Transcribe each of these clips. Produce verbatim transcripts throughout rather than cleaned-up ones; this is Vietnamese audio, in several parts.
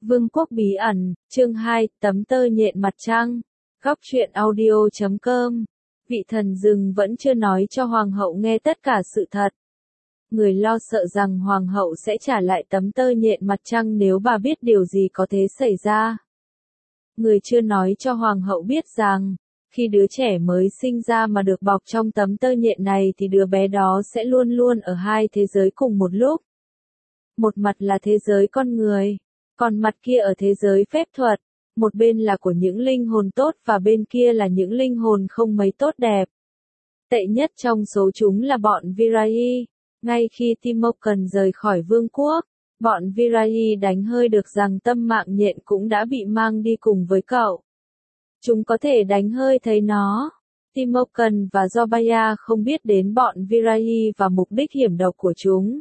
Vương quốc bí ẩn, chương hai, tấm tơ nhện mặt trăng. Góc truyện audio chấm com. Vị thần rừng vẫn chưa nói cho hoàng hậu nghe tất cả sự thật. Người lo sợ rằng hoàng hậu sẽ trả lại tấm tơ nhện mặt trăng nếu bà biết điều gì có thể xảy ra. Người chưa nói cho hoàng hậu biết rằng, khi đứa trẻ mới sinh ra mà được bọc trong tấm tơ nhện này thì đứa bé đó sẽ luôn luôn ở hai thế giới cùng một lúc. Một mặt là thế giới con người, còn mặt kia ở thế giới phép thuật, một bên là của những linh hồn tốt và bên kia là những linh hồn không mấy tốt đẹp. Tệ nhất trong số chúng là bọn Virai. Ngay khi Timokan rời khỏi vương quốc, bọn Virai đánh hơi được rằng tâm mạng nhện cũng đã bị mang đi cùng với cậu. Chúng có thể đánh hơi thấy nó. Timokan và Zobaya không biết đến bọn Virai và mục đích hiểm độc của chúng.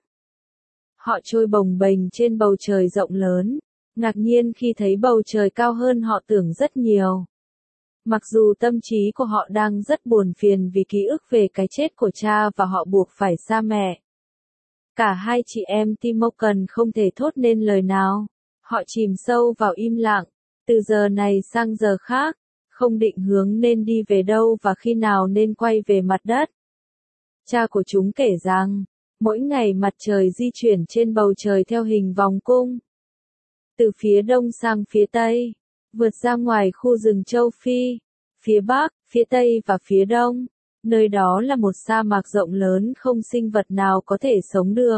Họ trôi bồng bềnh trên bầu trời rộng lớn, ngạc nhiên khi thấy bầu trời cao hơn họ tưởng rất nhiều. Mặc dù tâm trí của họ đang rất buồn phiền vì ký ức về cái chết của cha và họ buộc phải xa mẹ. Cả hai chị em Timokan không thể thốt nên lời nào. Họ chìm sâu vào im lặng, từ giờ này sang giờ khác, không định hướng nên đi về đâu và khi nào nên quay về mặt đất. Cha của chúng kể rằng, mỗi ngày mặt trời di chuyển trên bầu trời theo hình vòng cung. Từ phía đông sang phía tây, vượt ra ngoài khu rừng châu Phi, phía bắc, phía tây và phía đông, nơi đó là một sa mạc rộng lớn không sinh vật nào có thể sống được.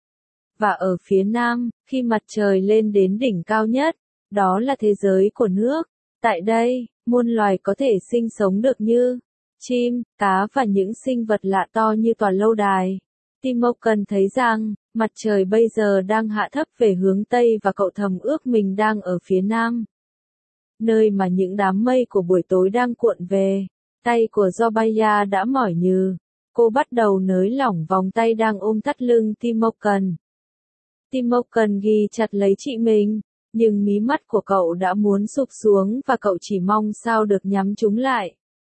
Và ở phía nam, khi mặt trời lên đến đỉnh cao nhất, đó là thế giới của nước. Tại đây, muôn loài có thể sinh sống được như chim, cá và những sinh vật lạ to như tòa lâu đài. Timokan thấy rằng, mặt trời bây giờ đang hạ thấp về hướng Tây và cậu thầm ước mình đang ở phía Nam. Nơi mà những đám mây của buổi tối đang cuộn về, tay của Zobaya đã mỏi nhừ. Cô bắt đầu nới lỏng vòng tay đang ôm thắt lưng Timokan. Timokan ghi chặt lấy chị mình, nhưng mí mắt của cậu đã muốn sụp xuống và cậu chỉ mong sao được nhắm chúng lại.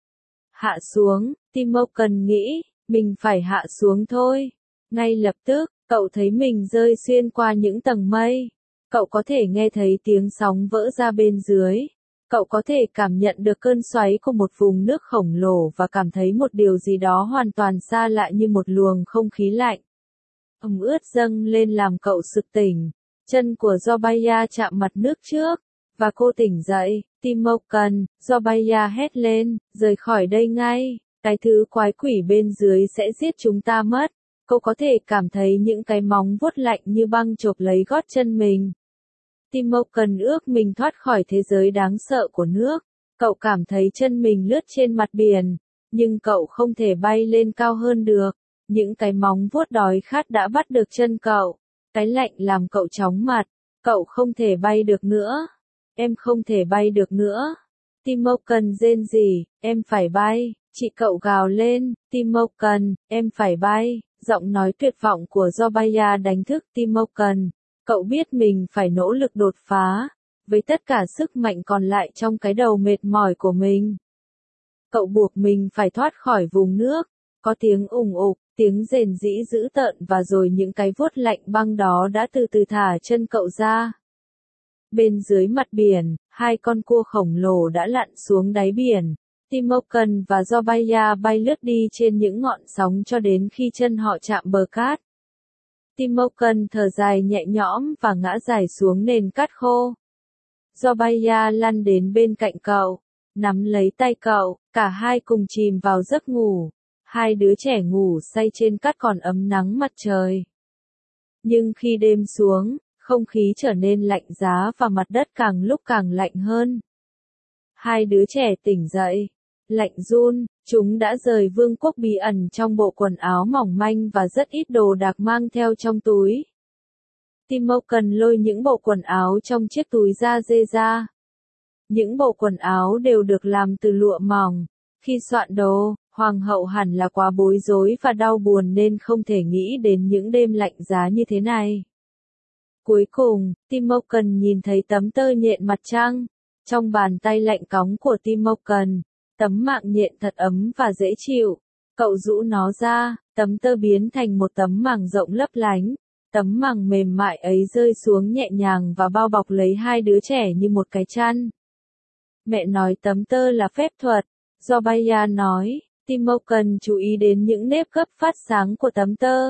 Hạ xuống, Timokan nghĩ. Mình phải hạ xuống thôi. Ngay lập tức, cậu thấy mình rơi xuyên qua những tầng mây. Cậu có thể nghe thấy tiếng sóng vỡ ra bên dưới. Cậu có thể cảm nhận được cơn xoáy của một vùng nước khổng lồ và cảm thấy một điều gì đó hoàn toàn xa lạ như một luồng không khí lạnh. Ẩm ướt dâng lên làm cậu sực tỉnh. Chân của Zobaya chạm mặt nước trước, và cô tỉnh dậy. Timokan, Zobaya hét lên, rời khỏi đây ngay. Cái thứ quái quỷ bên dưới sẽ giết chúng ta mất. Cô có thể cảm thấy những cái móng vuốt lạnh như băng chộp lấy gót chân mình. Timokan ước mình thoát khỏi thế giới đáng sợ của nước. Cậu cảm thấy chân mình lướt trên mặt biển, nhưng cậu không thể bay lên cao hơn được. Những cái móng vuốt đói khát đã bắt được chân cậu. Cái lạnh làm cậu chóng mặt. Cậu không thể bay được nữa. Em không thể bay được nữa. Timokan rên rỉ, em phải bay. Chị cậu gào lên, Timokan, em phải bay. Giọng nói tuyệt vọng của Zobaya đánh thức Timokan. Cậu biết mình phải nỗ lực đột phá, với tất cả sức mạnh còn lại trong cái đầu mệt mỏi của mình. Cậu buộc mình phải thoát khỏi vùng nước. Có tiếng ùng ục, tiếng rền rĩ dữ tợn và rồi những cái vuốt lạnh băng đó đã từ từ thả chân cậu ra. Bên dưới mặt biển, hai con cua khổng lồ đã lặn xuống đáy biển. Timokan và Zobaya bay lướt đi trên những ngọn sóng cho đến khi chân họ chạm bờ cát. Timokan thở dài nhẹ nhõm và ngã dài xuống nền cát khô. Zobaya lăn đến bên cạnh cậu, nắm lấy tay cậu, cả hai cùng chìm vào giấc ngủ. Hai đứa trẻ ngủ say trên cát còn ấm nắng mặt trời. Nhưng khi đêm xuống, không khí trở nên lạnh giá và mặt đất càng lúc càng lạnh hơn. Hai đứa trẻ tỉnh dậy. Lạnh run, chúng đã rời vương quốc bí ẩn trong bộ quần áo mỏng manh và rất ít đồ đạc mang theo trong túi. Timokan lôi những bộ quần áo trong chiếc túi da dê ra. Những bộ quần áo đều được làm từ lụa mỏng. Khi soạn đồ, hoàng hậu hẳn là quá bối rối và đau buồn nên không thể nghĩ đến những đêm lạnh giá như thế này. Cuối cùng, Timokan nhìn thấy tấm tơ nhện mặt trăng. Trong bàn tay lạnh cóng của Timokan, tấm mạng nhện thật ấm và dễ chịu. Cậu rũ nó ra, tấm tơ biến thành một tấm màng rộng lấp lánh. Tấm màng mềm mại ấy rơi xuống nhẹ nhàng và bao bọc lấy hai đứa trẻ như một cái chăn. Mẹ nói tấm tơ là phép thuật. Zorbaya nói, Timokan chú ý đến những nếp gấp phát sáng của tấm tơ.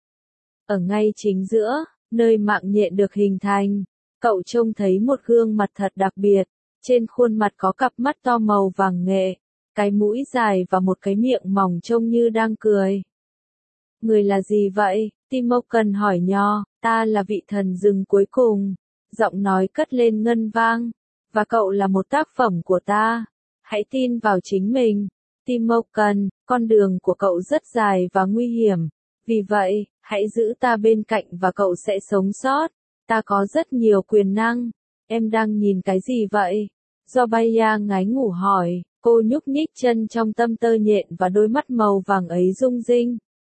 Ở ngay chính giữa, nơi mạng nhện được hình thành, cậu trông thấy một gương mặt thật đặc biệt. Trên khuôn mặt có cặp mắt to màu vàng nghệ, cái mũi dài và một cái miệng mỏng trông như đang cười. Người là gì vậy? Timokan hỏi nho. Ta là vị thần rừng cuối cùng. Giọng nói cất lên ngân vang. Và cậu là một tác phẩm của ta. Hãy tin vào chính mình. Timokan, con đường của cậu rất dài và nguy hiểm. Vì vậy, hãy giữ ta bên cạnh và cậu sẽ sống sót. Ta có rất nhiều quyền năng. Em đang nhìn cái gì vậy? Zorbaya ngái ngủ hỏi. Cô nhúc nhích chân trong tấm tơ nhện và đôi mắt màu vàng ấy rung rinh.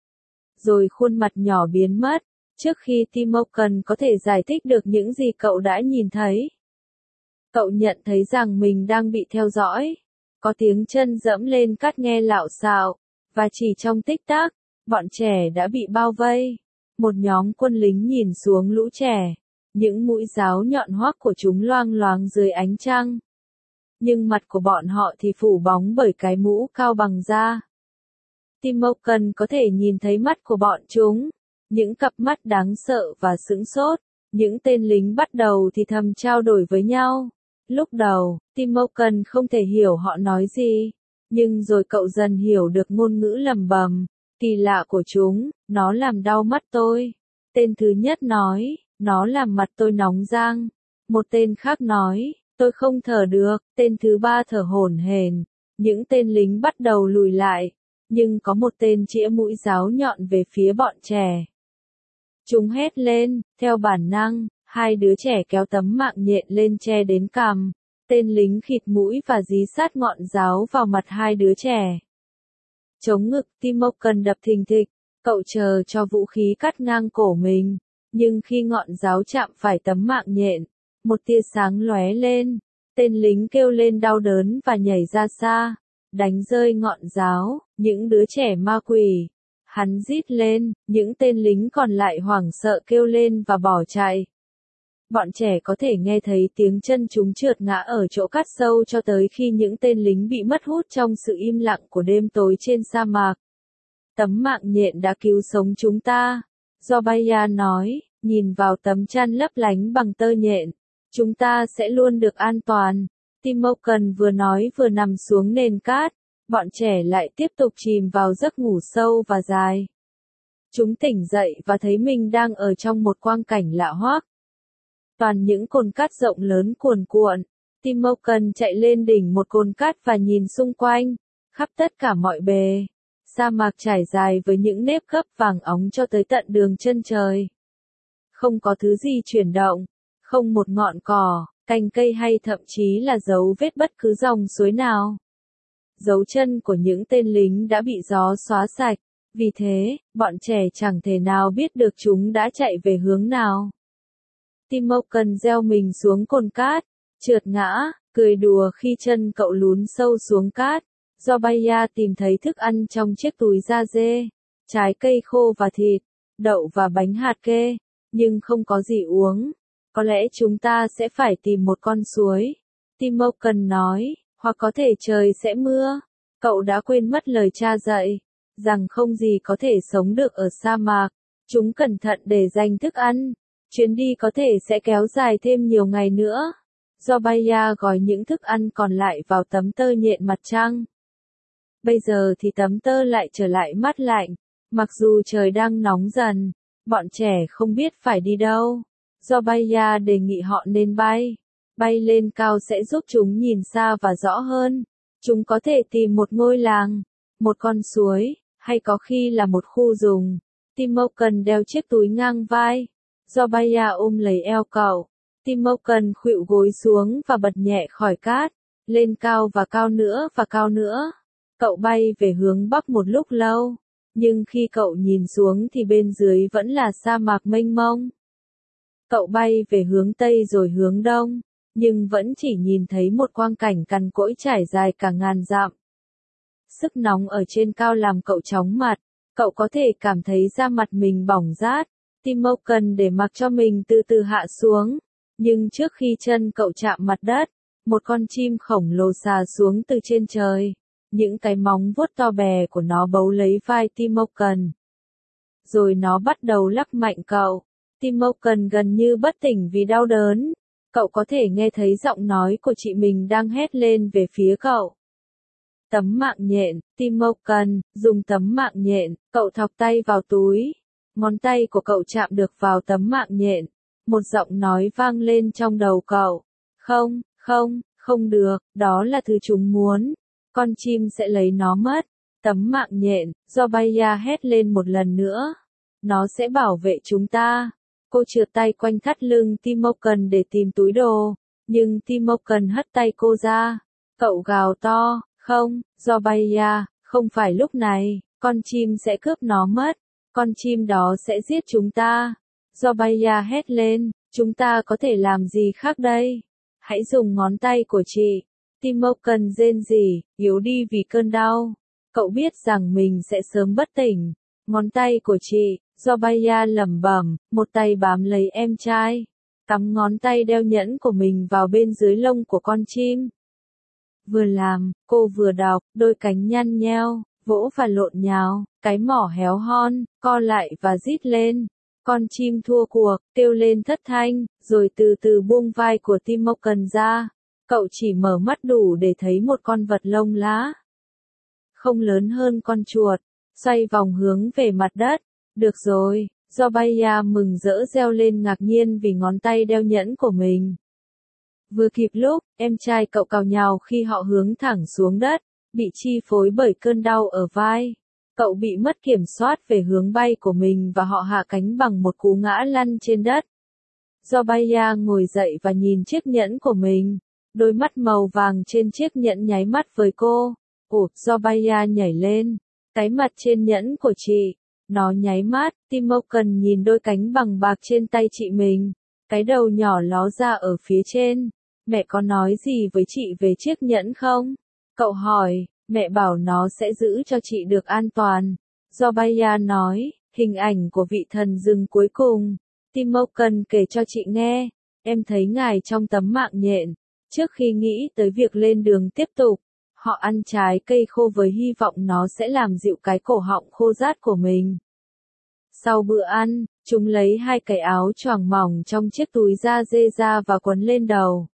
Rồi khuôn mặt nhỏ biến mất, trước khi Timokan có thể giải thích được những gì cậu đã nhìn thấy. Cậu nhận thấy rằng mình đang bị theo dõi. Có tiếng chân dẫm lên cát nghe lạo xạo, và chỉ trong tích tắc, bọn trẻ đã bị bao vây. Một nhóm quân lính nhìn xuống lũ trẻ, những mũi giáo nhọn hoắt của chúng loang loáng dưới ánh trăng. Nhưng mặt của bọn họ thì phủ bóng bởi cái mũ cao bằng da. Timokan có thể nhìn thấy mắt của bọn chúng, những cặp mắt đáng sợ và sững sốt. Những tên lính bắt đầu thì thầm trao đổi với nhau. Lúc đầu, Timokan không thể hiểu họ nói gì, nhưng rồi cậu dần hiểu được ngôn ngữ lầm bầm, kỳ lạ của chúng. Nó làm đau mắt tôi. Tên thứ nhất nói, nó làm mặt tôi nóng rang. Một tên khác nói, tôi không thở được. Tên thứ ba thở hổn hển. Những tên lính bắt đầu lùi lại. Nhưng có một tên chĩa mũi giáo nhọn về phía bọn trẻ. Chúng hét lên, theo bản năng, hai đứa trẻ kéo tấm mạng nhện lên che đến cằm. Tên lính khịt mũi và dí sát ngọn giáo vào mặt hai đứa trẻ. Chống ngực, Timokan đập thình thịch, cậu chờ cho vũ khí cắt ngang cổ mình. Nhưng khi ngọn giáo chạm phải tấm mạng nhện, một tia sáng lóe lên. Tên lính kêu lên đau đớn và nhảy ra xa. Đánh rơi ngọn giáo, những đứa trẻ ma quỷ. Hắn rít lên, những tên lính còn lại hoảng sợ kêu lên và bỏ chạy. Bọn trẻ có thể nghe thấy tiếng chân chúng trượt ngã ở chỗ cắt sâu cho tới khi những tên lính bị mất hút trong sự im lặng của đêm tối trên sa mạc. Tấm mạng nhện đã cứu sống chúng ta. Zorbaya nói, nhìn vào tấm chăn lấp lánh bằng tơ nhện. Chúng ta sẽ luôn được an toàn. Timokan vừa nói vừa nằm xuống nền cát. Bọn trẻ lại tiếp tục chìm vào giấc ngủ sâu và dài. Chúng tỉnh dậy và thấy mình đang ở trong một quang cảnh lạ hoắc. Toàn những cồn cát rộng lớn cuồn cuộn. Timokan chạy lên đỉnh một cồn cát và nhìn xung quanh, khắp tất cả mọi bề. Sa mạc trải dài với những nếp gấp vàng óng cho tới tận đường chân trời. Không có thứ gì chuyển động, không một ngọn cỏ, cành cây hay thậm chí là dấu vết bất cứ dòng suối nào. Dấu chân của những tên lính đã bị gió xóa sạch, vì thế, bọn trẻ chẳng thể nào biết được chúng đã chạy về hướng nào. Timokan gieo mình xuống cồn cát, trượt ngã, cười đùa khi chân cậu lún sâu xuống cát. Zorbaya tìm thấy thức ăn trong chiếc túi da dê, trái cây khô và thịt, đậu và bánh hạt kê, nhưng không có gì uống. Có lẽ chúng ta sẽ phải tìm một con suối. Timokan nói, hoặc có thể trời sẽ mưa. Cậu đã quên mất lời cha dạy, rằng không gì có thể sống được ở sa mạc. Chúng cẩn thận để dành thức ăn. Chuyến đi có thể sẽ kéo dài thêm nhiều ngày nữa. Zorbaya gói những thức ăn còn lại vào tấm tơ nhện mặt trăng. Bây giờ thì tấm tơ lại trở lại mát lạnh. Mặc dù trời đang nóng dần, bọn trẻ không biết phải đi đâu. Zorbaya đề nghị họ nên bay. Bay lên cao sẽ giúp chúng nhìn xa và rõ hơn. Chúng có thể tìm một ngôi làng, một con suối, hay có khi là một khu rừng. Timokan đeo chiếc túi ngang vai. Zorbaya ôm lấy eo cậu. Timokan khuỵu gối xuống và bật nhẹ khỏi cát. Lên cao và cao nữa và cao nữa. Cậu bay về hướng bắc một lúc lâu. Nhưng khi cậu nhìn xuống thì bên dưới vẫn là sa mạc mênh mông. Cậu bay về hướng tây rồi hướng đông. Nhưng vẫn chỉ nhìn thấy một quang cảnh cằn cỗi trải dài cả ngàn dặm. Sức nóng ở trên cao làm cậu chóng mặt. Cậu có thể cảm thấy da mặt mình bỏng rát. Timoken để mặc cho mình từ từ hạ xuống. Nhưng trước khi chân cậu chạm mặt đất, một con chim khổng lồ xà xuống từ trên trời. Những cái móng vuốt to bè của nó bấu lấy vai Timoken. Rồi nó bắt đầu lắc mạnh cậu. Timoken gần như bất tỉnh vì đau đớn. Cậu có thể nghe thấy giọng nói của chị mình đang hét lên về phía cậu. Tấm mạng nhện, Timoken, dùng tấm mạng nhện, cậu thọc tay vào túi. Ngón tay của cậu chạm được vào tấm mạng nhện. Một giọng nói vang lên trong đầu cậu. Không, không, không được, đó là thứ chúng muốn. Con chim sẽ lấy nó mất. Tấm mạng nhện, Zobaya hét lên một lần nữa. Nó sẽ bảo vệ chúng ta. Cô trượt tay quanh thắt lưng Timoken để tìm túi đồ. Nhưng Timoken hất tay cô ra. Cậu gào to, không, Zobaya, không phải lúc này, con chim sẽ cướp nó mất. Con chim đó sẽ giết chúng ta. Zobaya hét lên, chúng ta có thể làm gì khác đây? Hãy dùng ngón tay của chị. Timoken rên rỉ, yếu đi vì cơn đau. Cậu biết rằng mình sẽ sớm bất tỉnh. Ngón tay của chị, Zobaya lẩm bẩm, một tay bám lấy em trai. Cắm ngón tay đeo nhẫn của mình vào bên dưới lông của con chim. Vừa làm, cô vừa đọc, đôi cánh nhăn nheo, vỗ và lộn nhào, cái mỏ héo hon, co lại và rít lên. Con chim thua cuộc, kêu lên thất thanh, rồi từ từ buông vai của Timoken ra. Cậu chỉ mở mắt đủ để thấy một con vật lông lá. Không lớn hơn con chuột, xoay vòng hướng về mặt đất. Được rồi, Zobaya mừng rỡ reo lên ngạc nhiên vì ngón tay đeo nhẫn của mình. Vừa kịp lúc, em trai cậu cào nhào khi họ hướng thẳng xuống đất, bị chi phối bởi cơn đau ở vai. Cậu bị mất kiểm soát về hướng bay của mình và họ hạ cánh bằng một cú ngã lăn trên đất. Zobaya ngồi dậy và nhìn chiếc nhẫn của mình. Đôi mắt màu vàng trên chiếc nhẫn nháy mắt với cô. Ủa, Zobaya nhảy lên. Cái mặt trên nhẫn của chị. Nó nháy mắt, Timoken nhìn đôi cánh bằng bạc trên tay chị mình. Cái đầu nhỏ ló ra ở phía trên. Mẹ có nói gì với chị về chiếc nhẫn không? Cậu hỏi, mẹ bảo nó sẽ giữ cho chị được an toàn. Zobaya nói, hình ảnh của vị thần rừng cuối cùng. Timoken kể cho chị nghe, em thấy ngài trong tấm mạng nhện. Trước khi nghĩ tới việc lên đường tiếp tục, họ ăn trái cây khô với hy vọng nó sẽ làm dịu cái cổ họng khô rát của mình. Sau bữa ăn, chúng lấy hai cái áo choàng mỏng trong chiếc túi da dê ra và quấn lên đầu.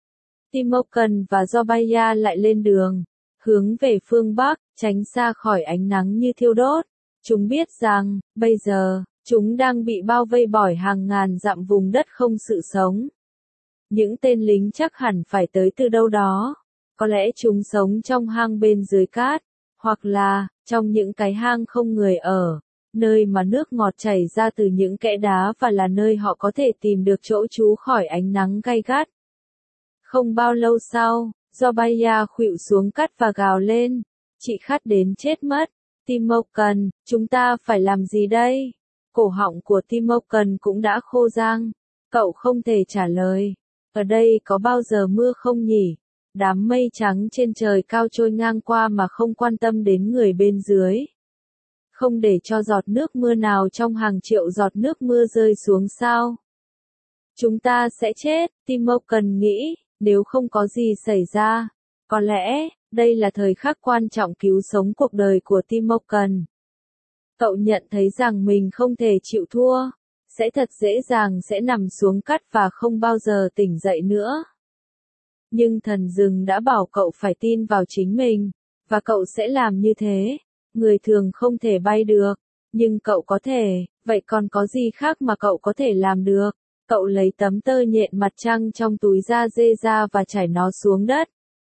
Timoken và Zobaya lại lên đường, hướng về phương Bắc, tránh xa khỏi ánh nắng như thiêu đốt. Chúng biết rằng, bây giờ, chúng đang bị bao vây bởi hàng ngàn dặm vùng đất không sự sống. Những tên lính chắc hẳn phải tới từ đâu đó. Có lẽ chúng sống trong hang bên dưới cát, hoặc là, trong những cái hang không người ở, nơi mà nước ngọt chảy ra từ những kẽ đá và là nơi họ có thể tìm được chỗ trú khỏi ánh nắng gay gắt. Không bao lâu sau, Zobaya khuỵu xuống cát và gào lên. Chị khát đến chết mất. Timoken, chúng ta phải làm gì đây? Cổ họng của Timoken cũng đã khô rang. Cậu không thể trả lời. Ở đây có bao giờ mưa không nhỉ? Đám mây trắng trên trời cao trôi ngang qua mà không quan tâm đến người bên dưới. Không để cho giọt nước mưa nào trong hàng triệu giọt nước mưa rơi xuống sao? Chúng ta sẽ chết, Timoken nghĩ, nếu không có gì xảy ra. Có lẽ, đây là thời khắc quan trọng cứu sống cuộc đời của Timoken. Cậu nhận thấy rằng mình không thể chịu thua. Sẽ thật dễ dàng sẽ nằm xuống cát và không bao giờ tỉnh dậy nữa. Nhưng thần rừng đã bảo cậu phải tin vào chính mình, và cậu sẽ làm như thế. Người thường không thể bay được, nhưng cậu có thể, vậy còn có gì khác mà cậu có thể làm được? Cậu lấy tấm tơ nhện mặt trăng trong túi da dê ra và trải nó xuống đất.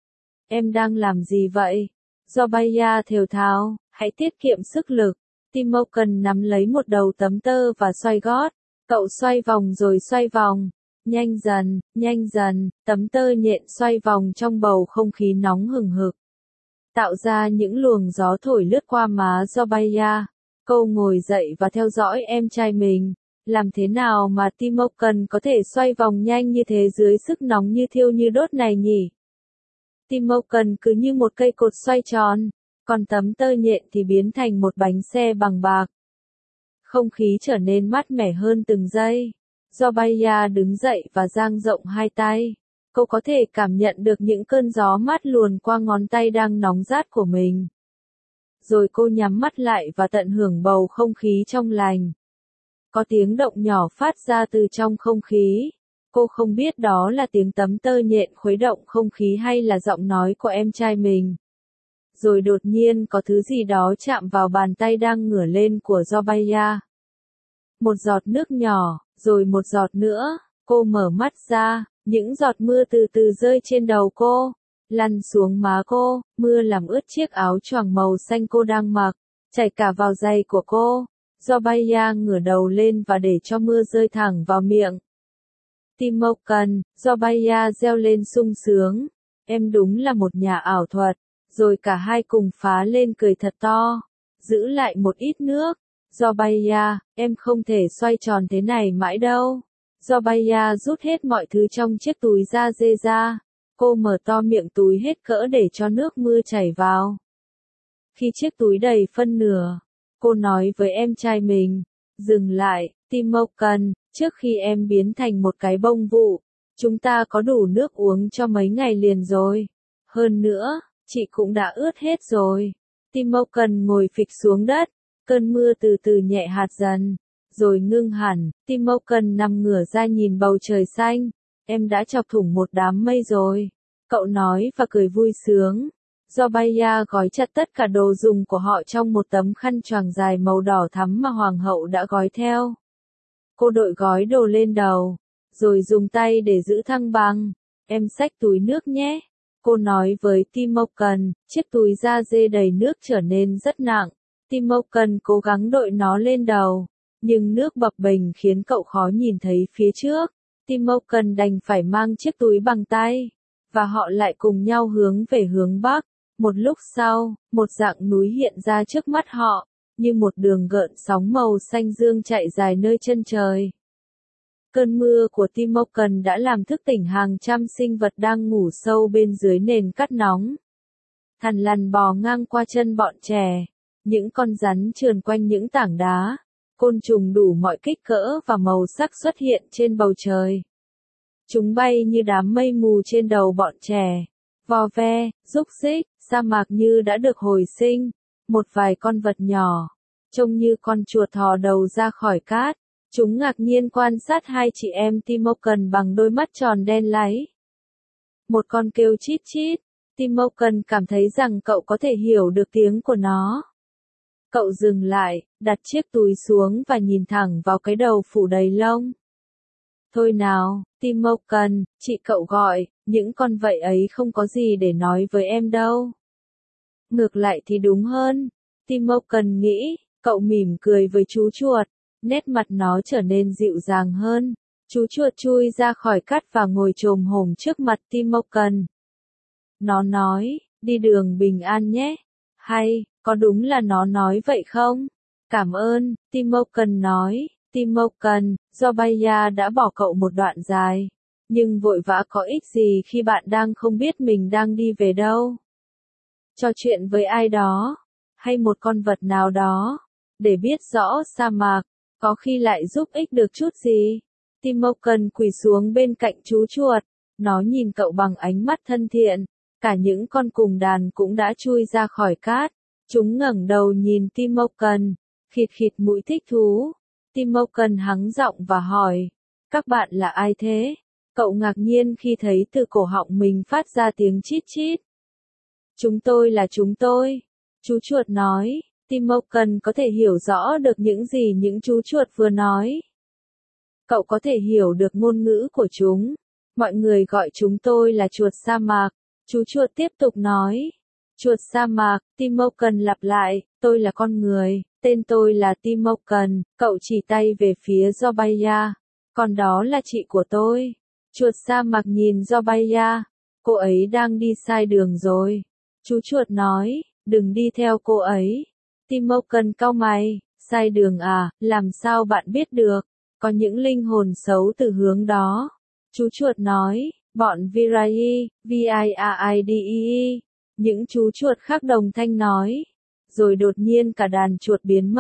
Em đang làm gì vậy? Zobaya thều thào, hãy tiết kiệm sức lực. Timoken nắm lấy một đầu tấm tơ và xoay gót. Cậu xoay vòng rồi xoay vòng. Nhanh dần, nhanh dần, tấm tơ nhện xoay vòng trong bầu không khí nóng hừng hực. Tạo ra những luồng gió thổi lướt qua má Zobaya. Cô ngồi dậy và theo dõi em trai mình. Làm thế nào mà Timoken có thể xoay vòng nhanh như thế dưới sức nóng như thiêu như đốt này nhỉ? Timoken cứ như một cây cột xoay tròn, còn tấm tơ nhện thì biến thành một bánh xe bằng bạc. Không khí trở nên mát mẻ hơn từng giây. Zorbaya đứng dậy và dang rộng hai tay. Cô có thể cảm nhận được những cơn gió mát luồn qua ngón tay đang nóng rát của mình. Rồi cô nhắm mắt lại và tận hưởng bầu không khí trong lành. Có tiếng động nhỏ phát ra từ trong không khí. Cô không biết đó là tiếng tấm tơ nhện khuấy động không khí hay là giọng nói của em trai mình. Rồi đột nhiên có thứ gì đó chạm vào bàn tay đang ngửa lên của Zorbaya. Một giọt nước nhỏ, rồi một giọt nữa. Cô mở mắt ra, những giọt mưa từ từ rơi trên đầu cô, lăn xuống má cô, mưa làm ướt chiếc áo choàng màu xanh cô đang mặc, chảy cả vào giày của cô. Zorbaya ngửa đầu lên và để cho mưa rơi thẳng vào miệng. Timocan, Zorbaya reo lên sung sướng. Em đúng là một nhà ảo thuật. Rồi cả hai cùng phá lên cười thật to. Giữ lại một ít nước. Zorbaya, em không thể xoay tròn thế này mãi đâu. Zorbaya rút hết mọi thứ trong chiếc túi da dê ra. Cô mở to miệng túi hết cỡ để cho nước mưa chảy vào. Khi chiếc túi đầy phân nửa, cô nói với em trai mình, dừng lại, Timocan, trước khi em biến thành một cái bông vụ, chúng ta có đủ nước uống cho mấy ngày liền rồi. Hơn nữa, chị cũng đã ướt hết rồi. Timocan ngồi phịch xuống đất, cơn mưa từ từ nhẹ hạt dần, rồi ngưng hẳn. Timocan nằm ngửa ra nhìn bầu trời xanh. Em đã chọc thủng một đám mây rồi. Cậu nói và cười vui sướng. Zorbaya gói chặt tất cả đồ dùng của họ trong một tấm khăn choàng dài màu đỏ thắm mà hoàng hậu đã gói theo. Cô đội gói đồ lên đầu, rồi dùng tay để giữ thăng bằng. Em xách túi nước nhé. Cô nói với Timocan, chiếc túi da dê đầy nước trở nên rất nặng. Timocan cố gắng đội nó lên đầu, nhưng nước bập bềnh khiến cậu khó nhìn thấy phía trước. Timocan đành phải mang chiếc túi bằng tay, và họ lại cùng nhau hướng về hướng bắc. Một lúc sau, một dạng núi hiện ra trước mắt họ, như một đường gợn sóng màu xanh dương chạy dài nơi chân trời. Cơn mưa của Timocan đã làm thức tỉnh hàng trăm sinh vật đang ngủ sâu bên dưới nền cát nóng. Thằn lằn bò ngang qua chân bọn trẻ, những con rắn trườn quanh những tảng đá, côn trùng đủ mọi kích cỡ và màu sắc xuất hiện trên bầu trời. Chúng bay như đám mây mù trên đầu bọn trẻ, vò ve, rúc rích, sa mạc như đã được hồi sinh. Một vài con vật nhỏ, trông như con chuột thò đầu ra khỏi cát. Chúng ngạc nhiên quan sát hai chị em Timocan bằng đôi mắt tròn đen láy. Một con kêu chít chít. Timocan cảm thấy rằng cậu có thể hiểu được tiếng của nó. Cậu dừng lại, đặt chiếc túi xuống và nhìn thẳng vào cái đầu phủ đầy lông. Thôi nào, Timocan, chị cậu gọi, những con vậy ấy không có gì để nói với em đâu. Ngược lại thì đúng hơn. Timocan nghĩ, cậu mỉm cười với chú chuột. Nét mặt nó trở nên dịu dàng hơn. Chú chuột chui ra khỏi cát và ngồi chồm hổm trước mặt Timocan. Nó nói, đi đường bình an nhé. Hay, có đúng là nó nói vậy không? Cảm ơn, Timocan nói. Timocan, Zorbaya đã bỏ cậu một đoạn dài. Nhưng vội vã có ích gì khi bạn đang không biết mình đang đi về đâu? Trò chuyện với ai đó, hay một con vật nào đó, để biết rõ sa mạc, có khi lại giúp ích được chút gì. Timocan quỳ xuống bên cạnh chú chuột, nó nhìn cậu bằng ánh mắt thân thiện. Cả những con cùng đàn cũng đã chui ra khỏi cát. Chúng ngẩng đầu nhìn Timocan, khịt khịt mũi thích thú. Timocan hắng giọng và hỏi, các bạn là ai thế? Cậu ngạc nhiên khi thấy từ cổ họng mình phát ra tiếng chít chít. Chúng tôi là chúng tôi. Chú chuột nói. Timocan có thể hiểu rõ được những gì những chú chuột vừa nói. Cậu có thể hiểu được ngôn ngữ của chúng. Mọi người gọi chúng tôi là chuột sa mạc. Chú chuột tiếp tục nói. Chuột sa mạc, Timocan lặp lại, tôi là con người, tên tôi là Timocan. Cậu chỉ tay về phía Zorbaya. Còn đó là chị của tôi. Chuột sa mạc nhìn Zorbaya. Cô ấy đang đi sai đường rồi. Chú chuột nói, đừng đi theo cô ấy. Timocan cau mày, sai đường à, làm sao bạn biết được? Có những linh hồn xấu từ hướng đó. Chú chuột nói, bọn Virai, V I R I D E. Những chú chuột khác đồng thanh nói. Rồi đột nhiên cả đàn chuột biến mất.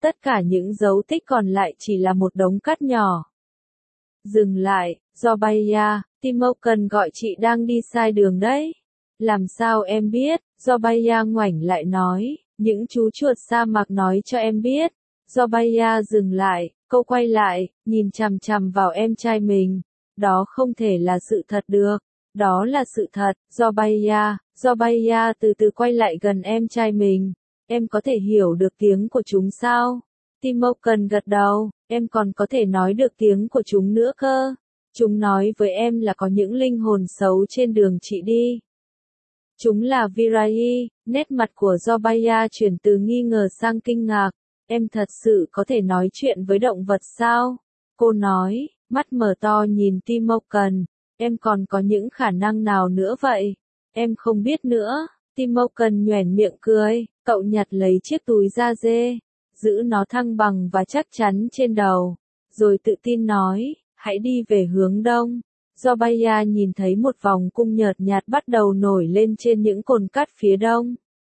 Tất cả những dấu tích còn lại chỉ là một đống cát nhỏ. Dừng lại, Zorbaya, Timokan gọi chị đang đi sai đường đấy. Làm sao em biết? Zorbaya ngoảnh lại nói, những chú chuột sa mạc nói cho em biết. Zorbaya dừng lại, cô quay lại, nhìn chằm chằm vào em trai mình. Đó không thể là sự thật được. Đó là sự thật, Zorbaya. Zorbaya từ từ quay lại gần em trai mình. Em có thể hiểu được tiếng của chúng sao? Timokan gật đầu, em còn có thể nói được tiếng của chúng nữa cơ. Chúng nói với em là có những linh hồn xấu trên đường chị đi. Chúng là Virai. Nét mặt của Zorbaya chuyển từ nghi ngờ sang kinh ngạc. Em thật sự có thể nói chuyện với động vật sao? Cô nói, mắt mở to nhìn Timokan. Em còn có những khả năng nào nữa vậy? Em không biết nữa. Timokan nhoẻn miệng cười, cậu nhặt lấy chiếc túi da dê, giữ nó thăng bằng và chắc chắn trên đầu, rồi tự tin nói, hãy đi về hướng đông. Zorbaya nhìn thấy một vòng cung nhợt nhạt bắt đầu nổi lên trên những cồn cát phía đông.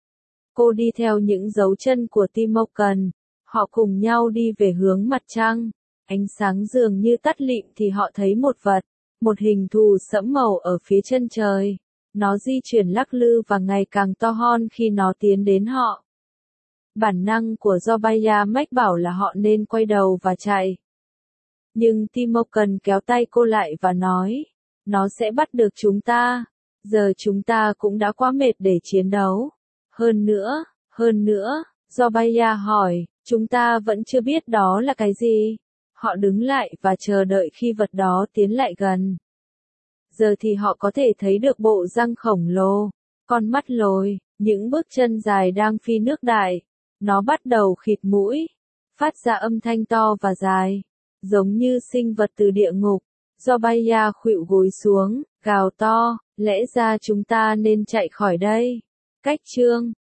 Cô đi theo những dấu chân của Timokan, họ cùng nhau đi về hướng mặt trăng. Ánh sáng dường như tắt lịm thì họ thấy một vật, một hình thù sẫm màu ở phía chân trời. Nó di chuyển lắc lư và ngày càng to hon khi nó tiến đến họ. Bản năng của Zorbaya mách bảo là họ nên quay đầu và chạy. Nhưng Timokan kéo tay cô lại và nói, nó sẽ bắt được chúng ta. Giờ chúng ta cũng đã quá mệt để chiến đấu. Hơn nữa, hơn nữa, Zorbaya hỏi, chúng ta vẫn chưa biết đó là cái gì. Họ đứng lại và chờ đợi khi vật đó tiến lại gần. Giờ thì họ có thể thấy được bộ răng khổng lồ, con mắt lồi, những bước chân dài đang phi nước đại. Nó bắt đầu khịt mũi, phát ra âm thanh to và dài, giống như sinh vật từ địa ngục. Zorbaya khuỵu gối xuống, gào to, lẽ ra chúng ta nên chạy khỏi đây. Cách chương